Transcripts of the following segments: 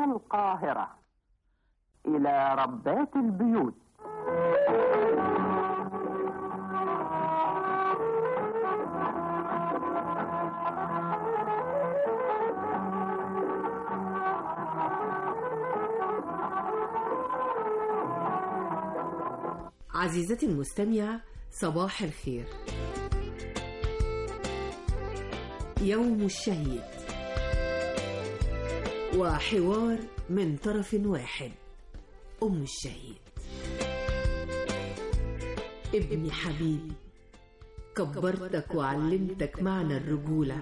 القاهرة إلى ربات البيوت. عزيزتي المستمعة، صباح الخير. يوم الشهيد، وحوار من طرف واحد. أم الشهيد. ابني حبيبي، كبرتك وعلمتك معنى الرجولة،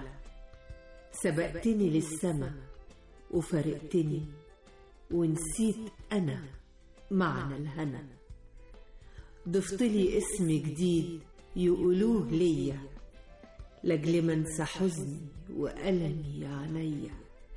سبقتني للسما وفرقتني ونسيت أنا معنى الهنا، ضفت لي اسم جديد يقولوه ليا لاجل ما انسى حزني وألمي عليا،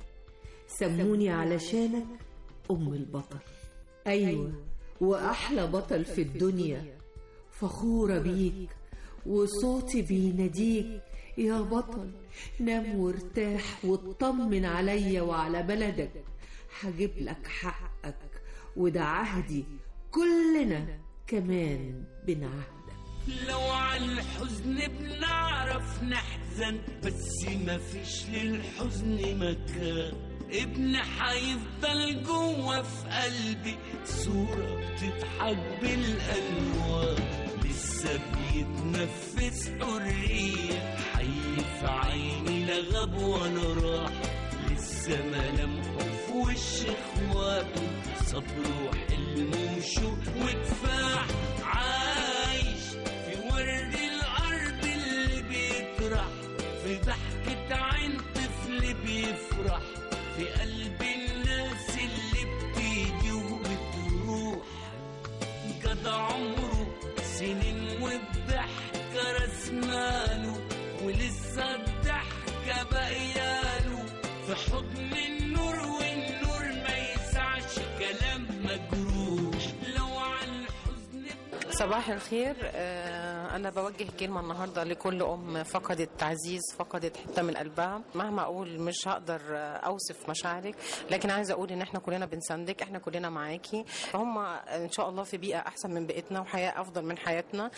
سموني علشانك أم البطل. أيوة، وأحلى بطل في الدنيا، فخورة بيك وصوتي بيناديك يا بطل. نام وارتاح واطمن عليا وعلى بلدك، هجيب لك حقك وده عهدي، كلنا كمان بنعهدك. لو على الحزن بنعرف نحزن، بس ما فيش للحزن مكان. ابن حيفضل جوه في قلبي صورة بتضحك بالألوان، لسه بيتنفس حرية، حي في عيني لا غاب ولا راح، لسه ملامحه في وش اخواته، صبر وحلم وشوق ودفاع، عايش في ورد الأرض اللي بيطرح، في ضحكة عين طفل بيفرح، في قلب الناس اللي بتيجي وبتروح. قضى عمره سنين والضحكة رسماله، ولسه الضحكة باقياله، في حضن النور والنور ما يسعش كلام مجروح. لو على الحزن. صباح الخير. أنا بوجه كلمة النهاردة لكل أم فقدت عزيز، فقدت حتة من قلبها. مهما أقول مش هقدر أوصف مشاعرك، لكن عايزة أقول إن إحنا كلنا بنساندك، إحنا كلنا معاكي. هم إن شاء الله في بيئة أحسن من بيئتنا وحياة أفضل من حياتنا.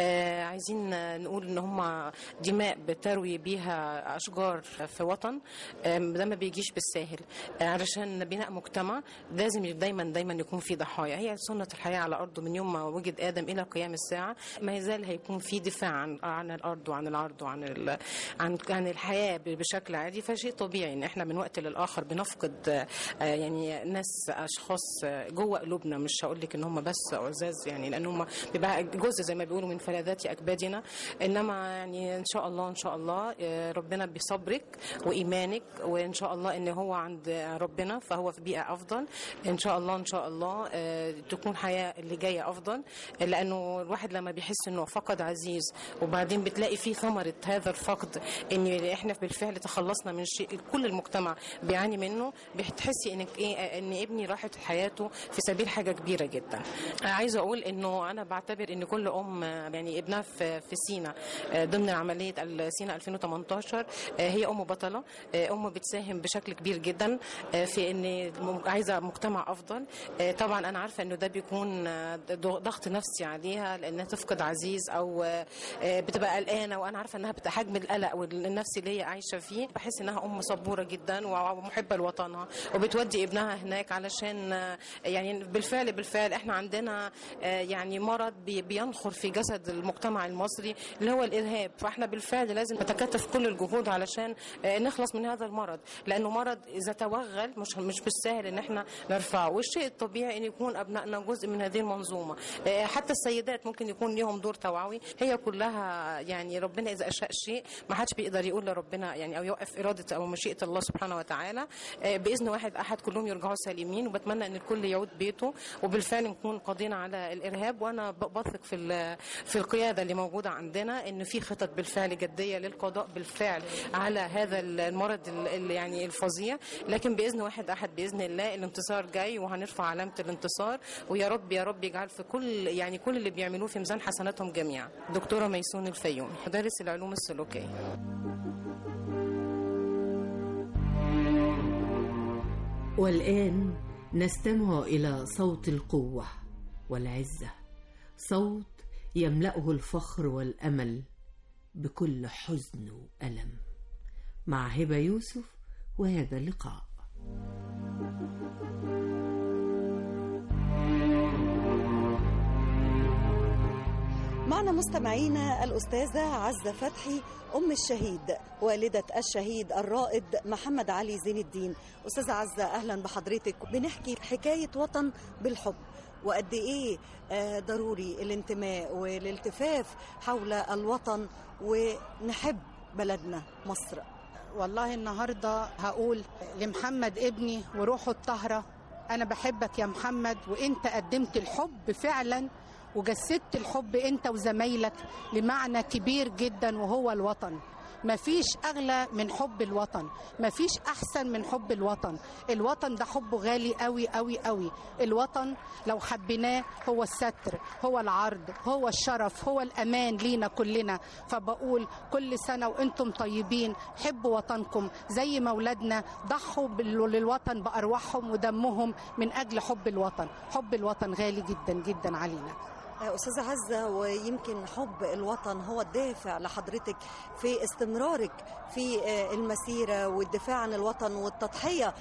عايزين نقول إن هم دماء بتروي بيها أشجار في وطن، ده ما بيجيش بالساهل. علشان بناء مجتمع لازم دايما يكون في ضحايا. هي سنة الحياة على أرضه من يوم ما وجد آدم إلى قيام الساعة، ما يزال هيكون في دفاع عن الأرض وعن العرض وعن عن الحياة بشكل عادي. فشيء طبيعي إن إحنا من وقت للآخر بنفقد يعني ناس، أشخاص جوه قلوبنا. مش هقول لك إن هم بس عزاز، يعني لأن هم بيبقى جزء زي ما بيقولوا من فلذات أكبادنا، إنما يعني إن شاء الله ربنا بصبرك وإيمانك، وإن شاء الله إن هو عند ربنا فهو في بيئة أفضل. إن شاء الله تكون حياة اللي جاية أفضل، لأنه الواحد لما بيحس إنه فقد عزيز وبعدين بتلاقي فيه ثمرة هذا الفقد، إن إحنا بالفعل تخلصنا من شيء كل المجتمع بيعاني منه، بتحسي إنك إن ابني راحت حياته في سبيل حاجة كبيرة جدا. عايزة أقول إنه أنا بعتبر إن كل أم يعني ابنها في سينا ضمن عملية سينا 2018 هي أم بطلة، أم بتساهم بشكل كبير جدا في إن عايزة مجتمع أفضل. طبعا أنا عارفة إنه ده بيكون ضغط نفسي عليها لأنها تفقد عزيز أو بتبقى قلقانة، وأنا عارفة إنها بتحجم القلق والنفسي اللي هي عايشة فيه. بحس إنها أم صبورة جدا ومحبة لوطنها، وبتودي ابنها هناك علشان يعني بالفعل إحنا عندنا يعني مرض بينخر في جسد المجتمع المصري اللي هو الإرهاب، فإحنا بالفعل لازم نتكاتف كل الجهود علشان نخلص من هذا المرض، لأنه مرض إذا توغل مش بالسهل إن إحنا نرفعه. والشيء الطبيعي إن يكون أبنائنا جزء من هذه المنظومة. حتى السيدات ممكن يكون لهم دور توعوي. هي كلها يعني ربنا إذا أشاء شيء ما حدش بيقدر يقول لربنا يعني أو يوقف إرادة أو مشيئة الله سبحانه وتعالى. بإذن واحد أحد كلهم يرجعوا سالمين، وبتمنى أن الكل يعود بيته وبالفعل نكون قضينا على الإرهاب. وأنا بثق في القيادة اللي موجودة عندنا إن في خطط بالفعل جدية للقضاء بالفعل على هذا المرض يعني الفظيع. لكن بإذن واحد أحد بإذن الله الانتصار جاي، وهنرفع علامة الانتصار، ويا رب يجعل في كل اللي بيعملوه في ميزان حسناتهم جميعا. دكتورة ميسون الفيومي، مدرس العلوم السلوكية. والآن نستمع إلى صوت القوة والعزة، صوت يملأه الفخر والأمل بكل حزن وألم. مع هبة يوسف وهذا اللقاء. معنا مستمعينا الأستاذة عزة فتحي أم الشهيد والدة الشهيد الرائد محمد علي زين الدين. أستاذة عزة أهلا بحضرتك. بنحكي حكاية وطن بالحب، وقد إيه ضروري الانتماء والالتفاف حول الوطن ونحب بلدنا مصر. والله النهاردة هقول لمحمد ابني وروحه الطاهرة، أنا بحبك يا محمد، وإنت قدمت الحب فعلا وجسدت الحب انت وزمايلك لمعنى كبير جدا وهو الوطن. مفيش أغلى من حب الوطن، مفيش أحسن من حب الوطن. الوطن ده حبه غالي قوي قوي قوي. الوطن لو حبيناه هو الستر، هو العرض، هو الشرف، هو الأمان لينا كلنا. فبقول كل سنة وانتم طيبين، حبوا وطنكم زي ما أولادنا ضحوا للوطن بأرواحهم ودمهم من أجل حب الوطن. حب الوطن غالي جدا جدا علينا. أستاذة عزة، ويمكن حب الوطن هو الدافع لحضرتك في استمرارك في المسيرة والدفاع عن الوطن والتضحية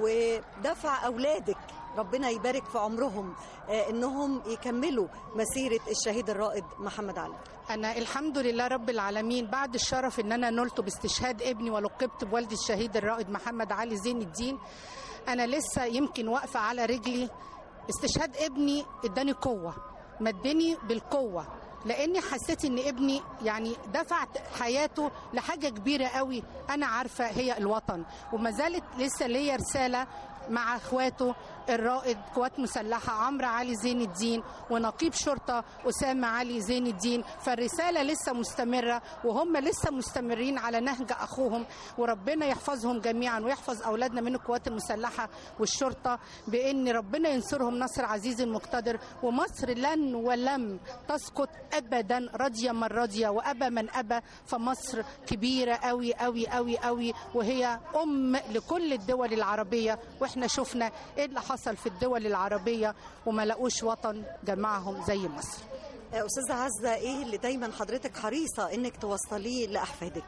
ودفع أولادك ربنا يبارك في عمرهم إنهم يكملوا مسيرة الشهيد الرائد محمد علي. أنا الحمد لله رب العالمين بعد الشرف إن أنا نلته باستشهاد ابني ولقبت بوالدي الشهيد الرائد محمد علي زين الدين، أنا لسه يمكن واقفة على رجلي. استشهاد ابني اداني قوة، مدني بالقوة، لأني حسيت إن ابني يعني دفع حياته لحاجة كبيرة قوي أنا عارفة هي الوطن. وما زالت لسه ليا رسالة مع اخواته الرائد قوات مسلحة عمرو علي زين الدين ونقيب شرطة أسامة علي زين الدين. فالرسالة لسه مستمرة وهم لسه مستمرين على نهج أخوهم، وربنا يحفظهم جميعا ويحفظ أولادنا من القوات المسلحة والشرطة، بأن ربنا ينصرهم نصر عزيز المقتدر. ومصر لن ولم تسقط أبدا، رضي من رضي وأبى من أبى. فمصر كبيرة قوي قوي قوي قوي، وهي أم لكل الدول العربية. واحنا شفنا ايه اللي حصل في الدول العربية وما لقوش وطن جمعهم زي مصر. أستاذة عزة، ايه اللي دايما حضرتك حريصة انك توصليه لأحفادك؟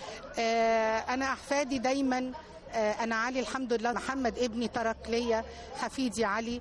انا احفادي دايما أنا علي الحمد لله، محمد ابني ترك ليا حفيدي علي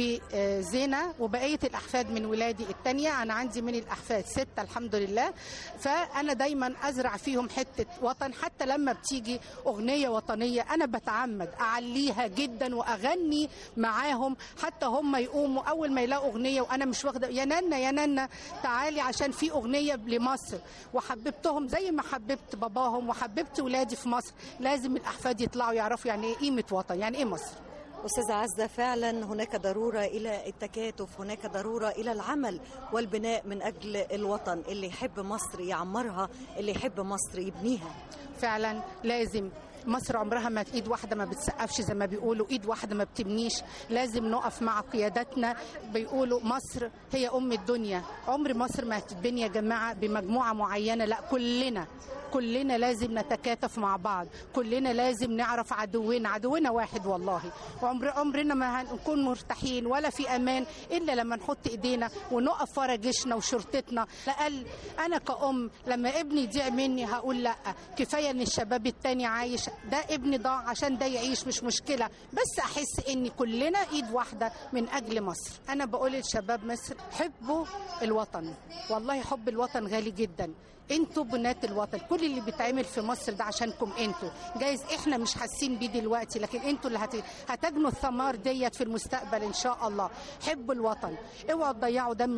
وزينة وبقية الأحفاد من ولادي التانية. أنا عندي من الأحفاد 6 الحمد لله. فأنا دايما أزرع فيهم حتة وطن، حتى لما بتيجي أغنية وطنية أنا بتعمد أعليها جدا وأغني معاهم، حتى هم يقوموا أول ما يلاقوا أغنية وأنا مش واخدة يا نانا يا نانا تعالي عشان في أغنية لمصر. وحببتهم زي ما حببت باباهم وحببت ولادي في مصر. لازم الأحفاد يطلعوا يعرفوا يعني ايه قيمة وطن، يعني ايه مصر. أستاذة عزة، فعلا هناك ضرورة إلى التكاتف، هناك ضرورة إلى العمل والبناء من أجل الوطن. اللي يحب مصر يعمرها، اللي يحب مصر يبنيها. فعلا لازم. مصر عمرها ما ايد واحده ما بتسقفش زي ما بيقولوا، ايد واحده ما بتبنيش. لازم نقف مع قياداتنا. بيقولوا مصر هي ام الدنيا. عمر مصر ما هتتبني يا جماعه بمجموعه معينه، لا كلنا لازم نتكاتف مع بعض. كلنا لازم نعرف عدونا واحد والله. عمرنا ما هنكون مرتاحين ولا في امان الا لما نحط ايدينا ونقف ورا جيشنا وشرطتنا. لأقل انا كأم لما ابني يضيع مني هقول لا، كفايه ان الشباب التاني عايش، ده ابني ضاع عشان ده يعيش مش مشكله، بس احس ان كلنا ايد واحده من اجل مصر. انا بقول للشباب مصر حبوا الوطن، والله حب الوطن غالي جدا. انتوا بنات الوطن، كل اللي بيتعمل في مصر ده عشانكم انتوا. جايز احنا مش حاسين بيه دلوقتي، لكن انتوا اللي هتجنوا الثمار ديت في المستقبل ان شاء الله. حبوا الوطن، اوعوا تضيعوا دم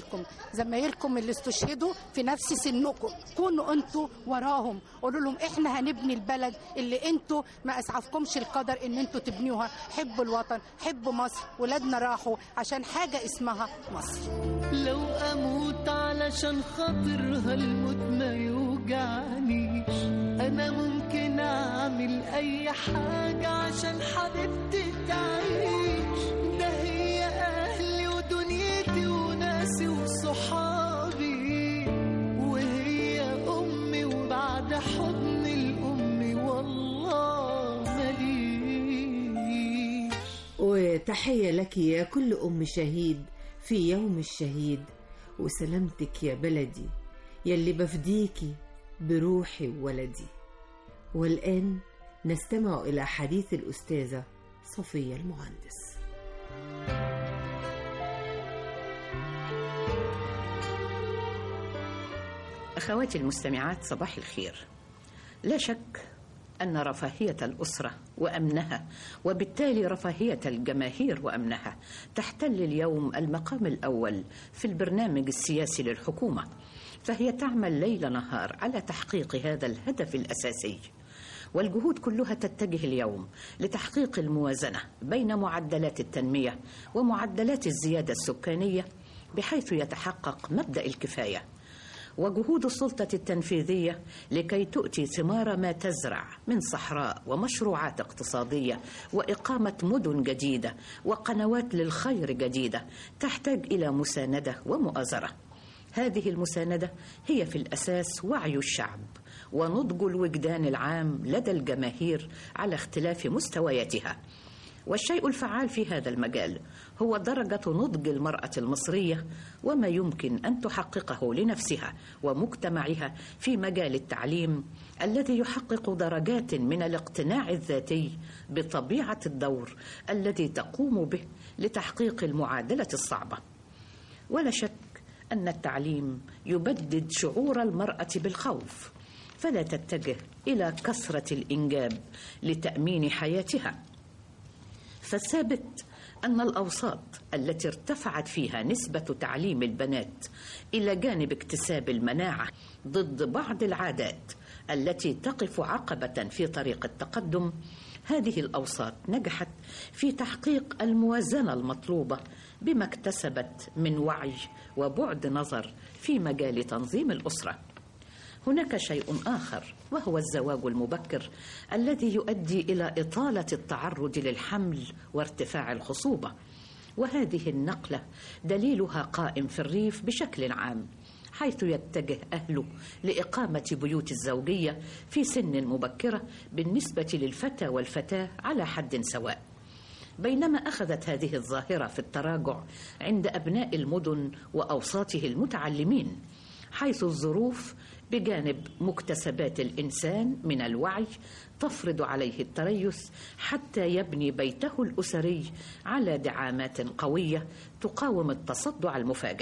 زمايلكم اللي استشهدوا في نفس سنكم. كونوا انتوا وراهم، قولوا لهم احنا هنبني البلد اللي انتوا ما اسعفكمش القدر ان انتوا تبنيوها. حبوا الوطن، حبوا مصر. ولادنا راحوا عشان حاجه اسمها مصر. لو اموت علشان خاطرها الموت ما يوجعنيش، انا ممكن اعمل اي حاجة عشان حبيبتي تعيش. ده هي اهلي ودنيتي وناسي وصحابي، وهي امي وبعد حضن الام والله ماليش. وتحية لك يا كل أم شهيد في يوم الشهيد، وسلامتك يا بلدي يلي بفديكي بروحي وولدي. والآن نستمع إلى حديث الأستاذة صفية المهندس. أخواتي المستمعات، صباح الخير. لا شك أن رفاهية الأسرة وأمنها، وبالتالي رفاهية الجماهير وأمنها، تحتل اليوم المقام الأول في البرنامج السياسي للحكومة، فهي تعمل ليل نهار على تحقيق هذا الهدف الأساسي، والجهود كلها تتجه اليوم لتحقيق الموازنة بين معدلات التنمية ومعدلات الزيادة السكانية، بحيث يتحقق مبدأ الكفاية. وجهود السلطة التنفيذية لكي تؤتي ثمار ما تزرع من صحراء ومشروعات اقتصادية وإقامة مدن جديدة وقنوات للخير جديدة، تحتاج إلى مساندة ومؤازرة. هذه المساندة هي في الأساس وعي الشعب ونضج الوجدان العام لدى الجماهير على اختلاف مستوياتها. والشيء الفعال في هذا المجال هو درجة نضج المرأة المصرية وما يمكن أن تحققه لنفسها ومجتمعها في مجال التعليم، الذي يحقق درجات من الاقتناع الذاتي بطبيعة الدور الذي تقوم به لتحقيق المعادلة الصعبة. ولا شك أن التعليم يبدد شعور المرأة بالخوف، فلا تتجه إلى كثرة الإنجاب لتأمين حياتها. فالثابت أن الأوساط التي ارتفعت فيها نسبة تعليم البنات إلى جانب اكتساب المناعة ضد بعض العادات التي تقف عقبة في طريق التقدم، هذه الأوساط نجحت في تحقيق الموازنة المطلوبة بما اكتسبت من وعي وبعد نظر في مجال تنظيم الأسرة. هناك شيء آخر وهو الزواج المبكر الذي يؤدي إلى إطالة التعرض للحمل وارتفاع الخصوبة، وهذه النقلة دليلها قائم في الريف بشكل عام، حيث يتجه أهله لإقامة بيوت الزوجية في سن مبكرة بالنسبة للفتى والفتاة على حد سواء، بينما أخذت هذه الظاهرة في التراجع عند أبناء المدن وأوساطه المتعلمين، حيث الظروف بجانب مكتسبات الإنسان من الوعي تفرض عليه التريث حتى يبني بيته الأسري على دعامات قوية تقاوم التصدع المفاجئ.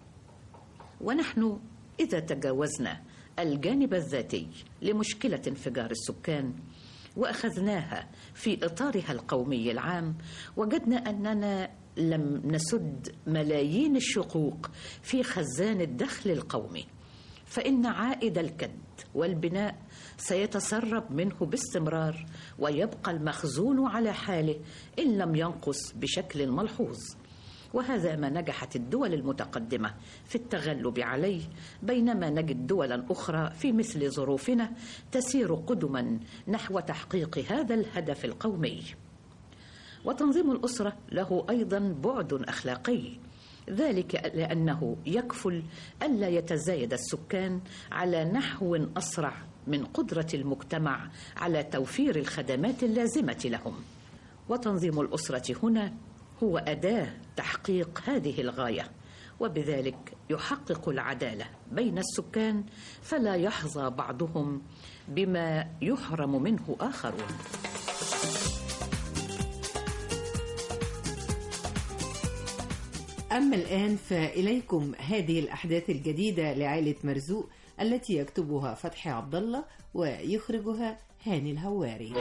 ونحن إذا تجاوزنا الجانب الذاتي لمشكلة انفجار السكان وأخذناها في إطارها القومي العام، وجدنا أننا لم نسد ملايين الشقوق في خزان الدخل القومي، فإن عائد الكد والبناء سيتسرب منه باستمرار، ويبقى المخزون على حاله إن لم ينقص بشكل ملحوظ. وهذا ما نجحت الدول المتقدمة في التغلب عليه، بينما نجد دولا أخرى في مثل ظروفنا تسير قدما نحو تحقيق هذا الهدف القومي. وتنظيم الأسرة له أيضا بعد أخلاقي، ذلك لأنه يكفل ألا يتزايد السكان على نحو أسرع من قدرة المجتمع على توفير الخدمات اللازمة لهم. وتنظيم الأسرة هنا هو أداة تحقيق هذه الغاية، وبذلك يحقق العدالة بين السكان، فلا يحظى بعضهم بما يحرم منه آخرون. أما الآن فإليكم هذه الأحداث الجديدة لعائلة مرزوق التي يكتبها فتحي عبد الله ويخرجها هاني الهواري.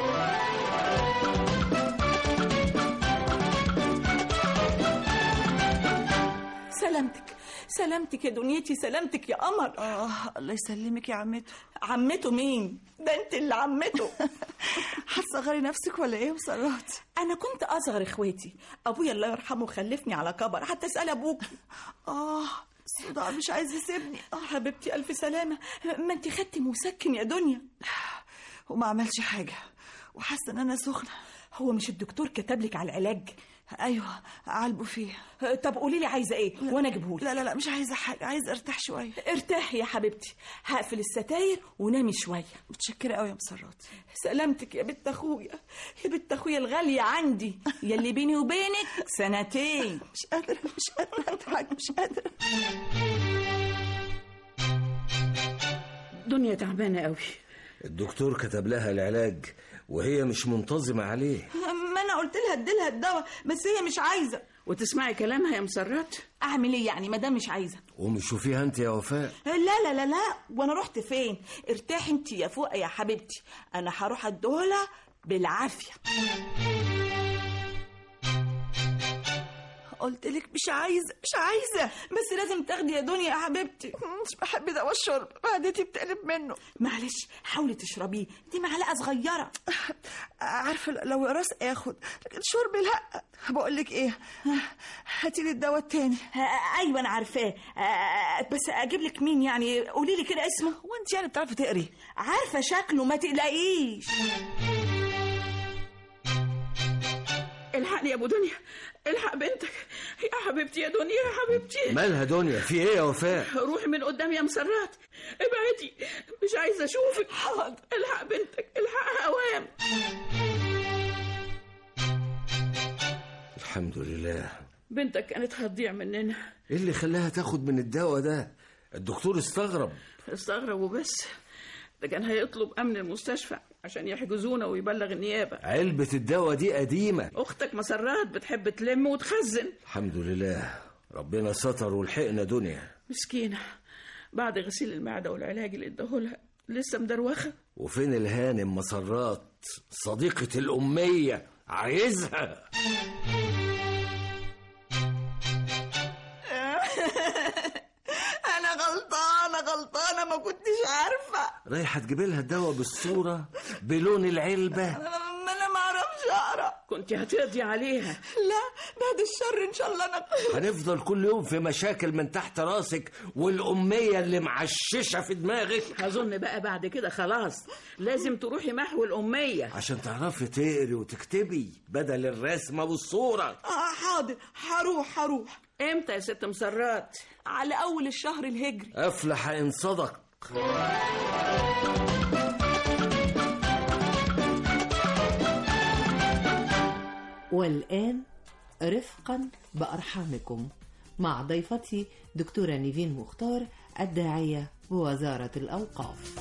سلامتك سلامتك يا دنيتي، سلامتك يا قمر. الله يسلمك يا عمته. عمته مين؟ ده انت اللي عمته. هتصغري نفسك ولا ايه وصرات؟ انا كنت اصغر اخواتي، ابويا الله يرحمه خلفني على كبر، حتى اسال ابوكي. الصداع مش عايز يسيبني. حبيبتي الف سلامه. ما انت خدتي مسكن يا دنيا. وما عملش حاجه وحاسه ان انا سخنه. هو مش الدكتور كتب لك على العلاج؟ ايوه على البوفيه. طب قولي لي عايزه ايه وانا اجيبهولك. لا لا لا، مش عايزه حاجه، عايزه ارتاح شويه. ارتاحي يا حبيبتي، هقفل الستاير ونامي شويه. متشكره قوي يا مسرات. سلامتك يا بنت اخويا، يا بنت اخويا الغاليه عندي، يلي بيني وبينك سنتين. مش قادره اضحك، مش قادره. دنيا تعبانه قوي. الدكتور كتب لها العلاج وهي مش منتظمة عليه. ما انا قلت لها اديلها الدواء بس هي مش عايزه. وتسمعي كلامها يا مسرات؟ اعمل ايه يعني ما دام مش عايزه؟ قومي شوفيها انت يا وفاء. لا لا لا لا، وانا رحت فين؟ ارتاحي انت يا فوق يا حبيبتي، انا هروح اديهولها بالعافيه. قلت لك مش عايزه. بس لازم تاخدي يا دنيا يا حبيبتي. مش بحب دواء الشرب، معدتي بتقلب منه. معلش حاولي تشربيه، دي معلقه صغيره. عارفه لو راس اخد، لكن شرب لا. بقول لك ايه، هاتي لي الدواء التاني. ايوه انا عارفاه، بس اجيب لك مين يعني؟ قولي لي كده اسمه. وانت يعني بتعرفي تقري؟ عارفه شكله ما تقلقيش. الحقني يا ابو دنيا، الحق بنتك يا حبيبتي، يا دنيا يا حبيبتي. مالها دنيا؟ في ايه يا وفاء؟ روحي من قدامي يا مسرات، ابعدي، مش عايزه اشوفك. حاضر. الحق بنتك، الحقها اوام. الحمد لله. بنتك كانت هتضيع مننا. ايه اللي خلاها تاخد من الدواء ده؟ الدكتور استغرب وبس، ده كان هيطلب امن المستشفى عشان يحجزونا ويبلغ النيابه. علبة الدواء دي قديمة. اختك مسرات بتحب تلم وتخزن. الحمد لله ربنا ستر ولحقنا دنيا. مسكينه، بعد غسيل المعده والعلاج اللي اداهولها لسه مدروخه. وفين الهانم مسرات صديقة الأمية؟ عايزها. انا غلطانه ما كنتش عارفه. رايحة تجيب لها الدواء بالصورة بلون العلبة؟ ما انا ما اعرفش اقرا. كنت هتقضي عليها. لا بعد الشر ان شاء الله. انا هنفضل كل يوم في مشاكل من تحت راسك والأمية اللي معششة في دماغك. اظن بقى بعد كده خلاص لازم تروحي محو الأمية عشان تعرفي تقري وتكتبي بدل الرسمة والصورة. حاضر، هروح. امتى يا ست مسرات؟ على اول الشهر الهجري. أفلح إن صدق. والآن رفقا بأرحامكم مع ضيفتي دكتورة نيفين مختار، الداعية بوزارة الأوقاف.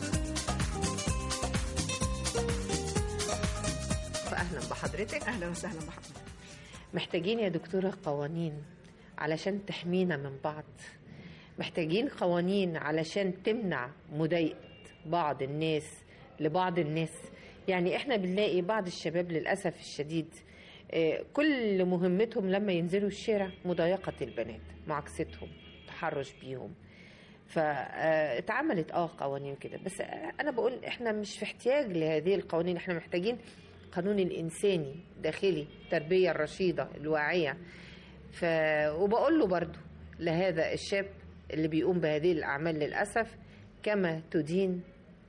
فأهلا بحضرتك. اهلا وسهلا بحضرتك. محتاجين يا دكتورة قوانين علشان تحمينا من بعض، محتاجين قوانين علشان تمنع مضايقة بعض الناس لبعض الناس. يعني احنا بنلاقي بعض الشباب للأسف الشديد كل مهمتهم لما ينزلوا الشارع مضايقة البنات، معاكستهم، تحرش بيهم. فاتعملت قوانين كده، بس انا بقول احنا مش في احتياج لهذه القوانين، احنا محتاجين قانون الإنساني داخلي، التربية الرشيدة الواعية. وبقول له برضو لهذا الشاب اللي بيقوم بهذه الأعمال للأسف، كما تدين.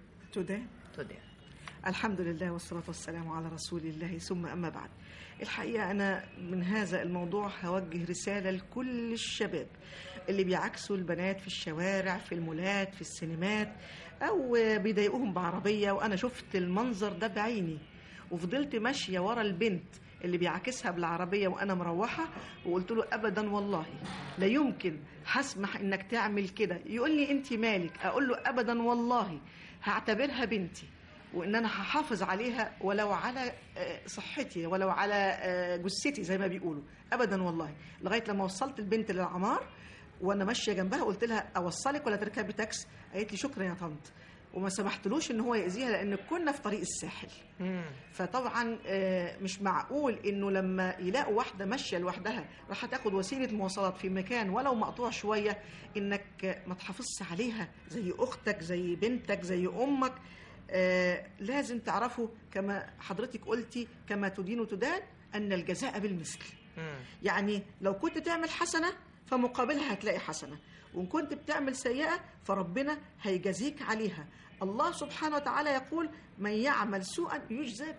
الحمد لله والصلاة والسلام على رسول الله، ثم أما بعد. الحقيقة أنا من هذا الموضوع هوجه رسالة لكل الشباب اللي بيعكسوا البنات في الشوارع، في المولات، في السينمات، أو بيضايقوهم بعربية. وأنا شفت المنظر ده بعيني، وفضلت ماشية ورا البنت اللي بيعكسها بالعربية وأنا مروحة، وقلت له أبدا والله لا يمكن هسمح إنك تعمل كده. يقول لي أنت مالك؟ أقول له أبدا والله هعتبرها بنتي، وإن أنا هحافظ عليها ولو على صحتي ولو على جثتي زي ما بيقولوا. أبدا والله. لغاية لما وصلت البنت للعمار وأنا ماشية جنبها قلت لها أوصلك ولا تركبي تاكس؟ قالت لي شكرا يا طنط، وما سمحتلوش ان هو يأذيها لان كنا في طريق الساحل. فطبعا مش معقول انه لما يلاقوا واحده ماشيه لوحدها راح تاخد وسيله مواصلات في مكان ولو مقطوع شويه انك ما تحافظش عليها زي اختك، زي بنتك، زي امك. لازم تعرفوا كما حضرتك قلتي كما تدين تدان، ان الجزاء بالمثل. يعني لو كنت تعمل حسنه فمقابلها هتلاقي حسنه، وإن كنت بتعمل سيئة فربنا هيجازيك عليها. الله سبحانه وتعالى يقول من يعمل سوءا يجزى به.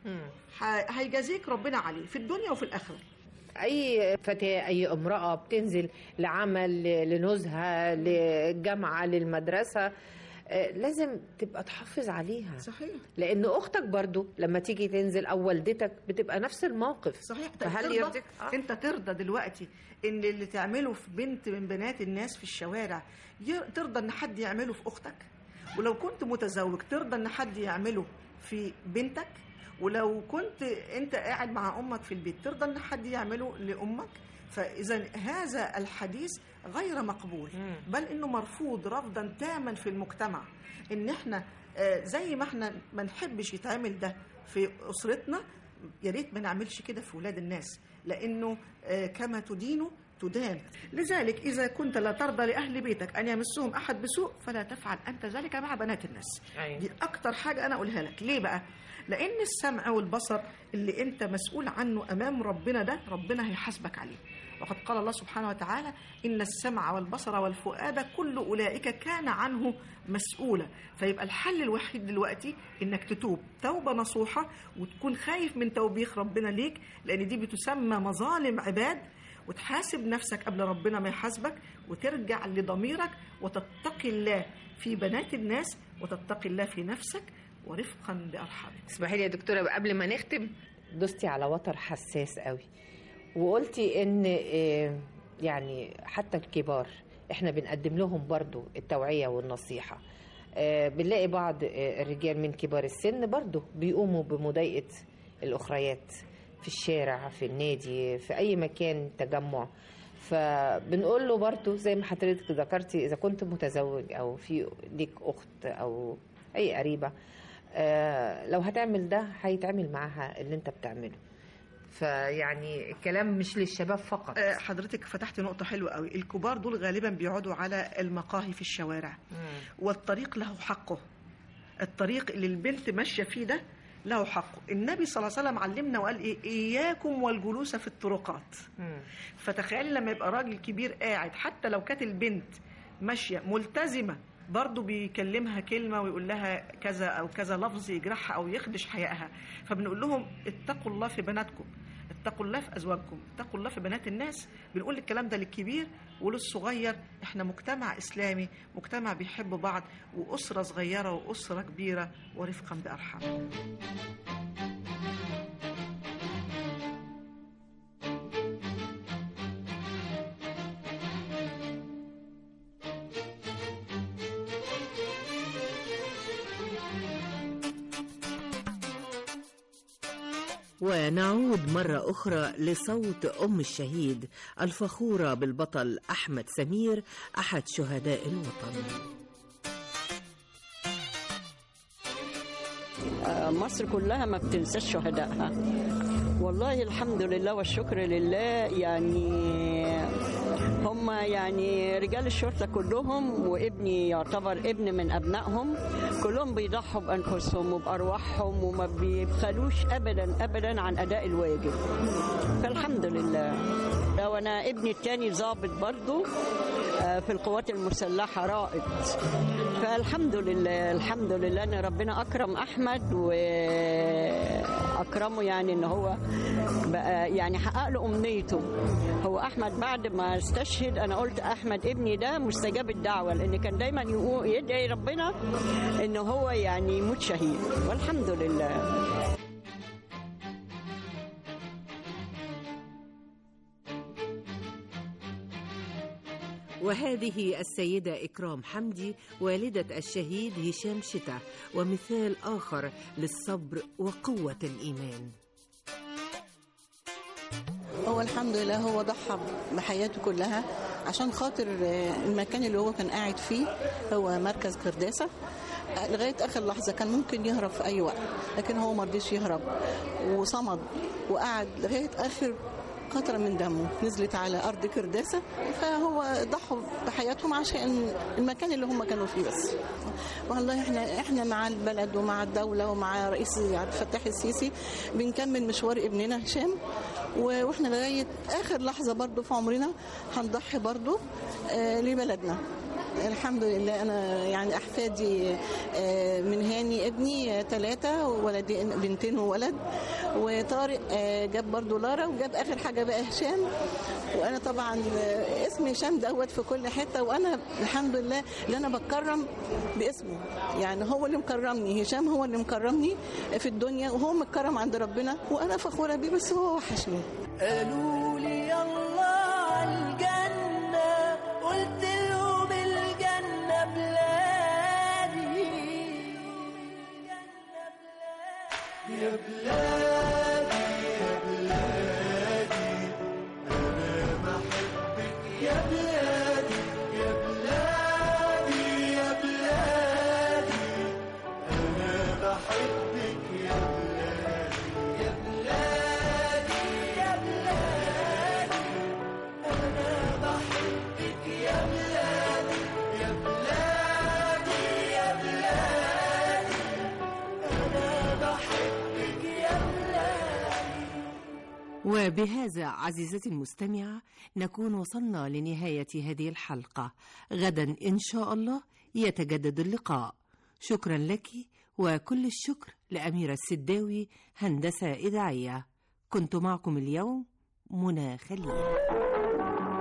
هيجازيك ربنا عليه في الدنيا وفي الآخرة. أي فتاة أي امرأة بتنزل لعمل، لنزهة، للجامعة، للمدرسة، لازم تبقى تحافظ عليها. صحيح. لأن أختك برضو لما تيجي تنزل أو والدتك بتبقى نفس الموقف. صحيح. فهل يرضيك؟ أنت ترضى دلوقتي إن اللي تعمله في بنت من بنات الناس في الشوارع ترضى إن حد يعمله في أختك؟ ولو كنت متزوج ترضى إن حد يعمله في بنتك؟ ولو كنت أنت قاعد مع أمك في البيت ترضى إن حد يعمله لأمك؟ فإذا هذا الحديث غير مقبول، بل إنه مرفوض رفضا تاما في المجتمع. إن إحنا زي ما إحنا ما نحبش يتعمل ده في أسرتنا، يا ريت ما نعملش كده في ولاد الناس، لأنه كما تدين تدان. لذلك إذا كنت لا ترضى لأهل بيتك أن يمسهم أحد بسوء فلا تفعل أنت ذلك مع بنات الناس. دي أكتر حاجة أنا أقولها لك. ليه بقى؟ لأن السمع والبصر اللي أنت مسؤول عنه أمام ربنا ده ربنا هيحاسبك عليه. وقد قال الله سبحانه وتعالى: إن السمع والبصر والفؤاد كل أولئك كان عنه مسؤولا. فيبقى الحل الوحيد دلوقتي إنك تتوب توبة نصوحة، وتكون خايف من توبيخ ربنا ليك، لأن دي بتسمى مظالم عباد، وتحاسب نفسك قبل ربنا ما يحاسبك، وترجع لضميرك وتتقي الله في بنات الناس وتتقي الله في نفسك ورفقا بأرحامك. اسمحي لي يا دكتورة قبل ما نختم، دوستي على وتر حساس قوي وقلتي ان يعني حتى الكبار احنا بنقدم لهم برضو التوعية والنصيحة. بنلاقي بعض الرجال من كبار السن برضو بيقوموا بمضايقة الأخريات في الشارع، في النادي، في أي مكان تجمع. فبنقول له برضو زي ما حضرتك ذكرتي، إذا كنت متزوج أو في ليك أخت أو أي قريبة، لو هتعمل ده هيتعمل معها اللي انت بتعمله. فيعني الكلام مش للشباب فقط. حضرتك فتحت نقطة حلوة قوي. الكبار دول غالبا بيقعدوا على المقاهي في الشوارع، والطريق له حقه. الطريق اللي البنت ماشية فيه ده له حقه. النبي صلى الله عليه وسلم علمنا وقال إيه؟ إياكم والجلوس في الطرقات. فتخيلي لما يبقى راجل كبير قاعد، حتى لو كانت البنت ماشية ملتزمة برضو بيكلمها كلمة ويقول لها كذا أو كذا لفظ يجرحها أو يخدش حيائها. فبنقول لهم اتقوا الله في بناتكم، اتقوا الله في أزواجكم، اتقوا الله في بنات الناس. بنقول الكلام ده للكبير وللصغير. احنا مجتمع إسلامي، مجتمع بيحب بعض، وأسرة صغيرة وأسرة كبيرة، ورفقا بأرحام. ونعود مرة أخرى لصوت أم الشهيد الفخورة بالبطل أحمد سمير، أحد شهداء الوطن. مصر كلها ما بتنساش شهدائها، والله الحمد لله والشكر لله. يعني هم يعني رجال الشرطة كلهم، وابني يعتبر ابن من أبنائهم، كلهم بيضحوا بأنفسهم وبأرواحهم وما بيبخلوش أبدا أبدا عن أداء الواجب. فالحمد لله. وأنا ابني التاني ضابط برضو في القوات المسلحة، رائد. فالحمد لله الحمد لله أن ربنا أكرم أحمد وأكرمه، يعني أنه هو بقى يعني حقق له أمنيته. هو أحمد بعد ما استشهد أنا قلت أحمد ابني ده مستجاب الدعوة، لأن كان دايما يدعي ربنا أنه هو يعني يموت شهيد، والحمد لله. وهذه السيدة إكرام حمدي والدة الشهيد هشام شتا، ومثال آخر للصبر وقوة الإيمان. هو الحمد لله هو ضحى بحياته كلها عشان خاطر المكان اللي هو كان قاعد فيه، هو مركز قرداسة. لغاية آخر لحظة كان ممكن يهرب في أي وقت، لكن هو مرضيش يهرب وصمد وقعد لغاية آخر قطرة من دمه نزلت على أرض كرداسة. فهو ضحوا بحياتهم عشان المكان اللي هم كانوا فيه بس. والله احنا مع البلد ومع الدولة ومع رئيس عبد الفتاح السيسي بنكمل مشوار ابننا هشام، واحنا لغاية آخر لحظة برضو في عمرنا هنضحي برضو لبلدنا. الحمد لله. أنا يعني أحفادي من هاني ابني 3 ولدين، بنتين وولد، وطارق جاب برضو لارا، وجاب آخر حاجة بقى هشام. وأنا طبعا اسم هشام دوت في كل حتة، وأنا الحمد لله اللي أنا بتكرم باسمه، يعني هو اللي مكرمني، هشام هو اللي مكرمني في الدنيا، وهو متكرم عند ربنا، وأنا فخورة بيه، بس هو وحشني. قالوا لي يلا عالجنة، قلت لهم الجنة بلادي، يا بلادي يا بلادي أنا بحبك يا بلادي، يا بلادي يا بلادي أنا بحبك يا بلادي، يا بلادي يا بلادي أنا بحبك يا بلادي، يا بلادي يا بلادي أنا بحبك يا بلادي. وبهذا عزيزتي المستمعة نكون وصلنا لنهاية هذه الحلقة. غدا إن شاء الله يتجدد اللقاء. شكرا لك، وكل الشكر لأميرة السداوي هندسة إذاعية. كنت معكم اليوم منى خليل.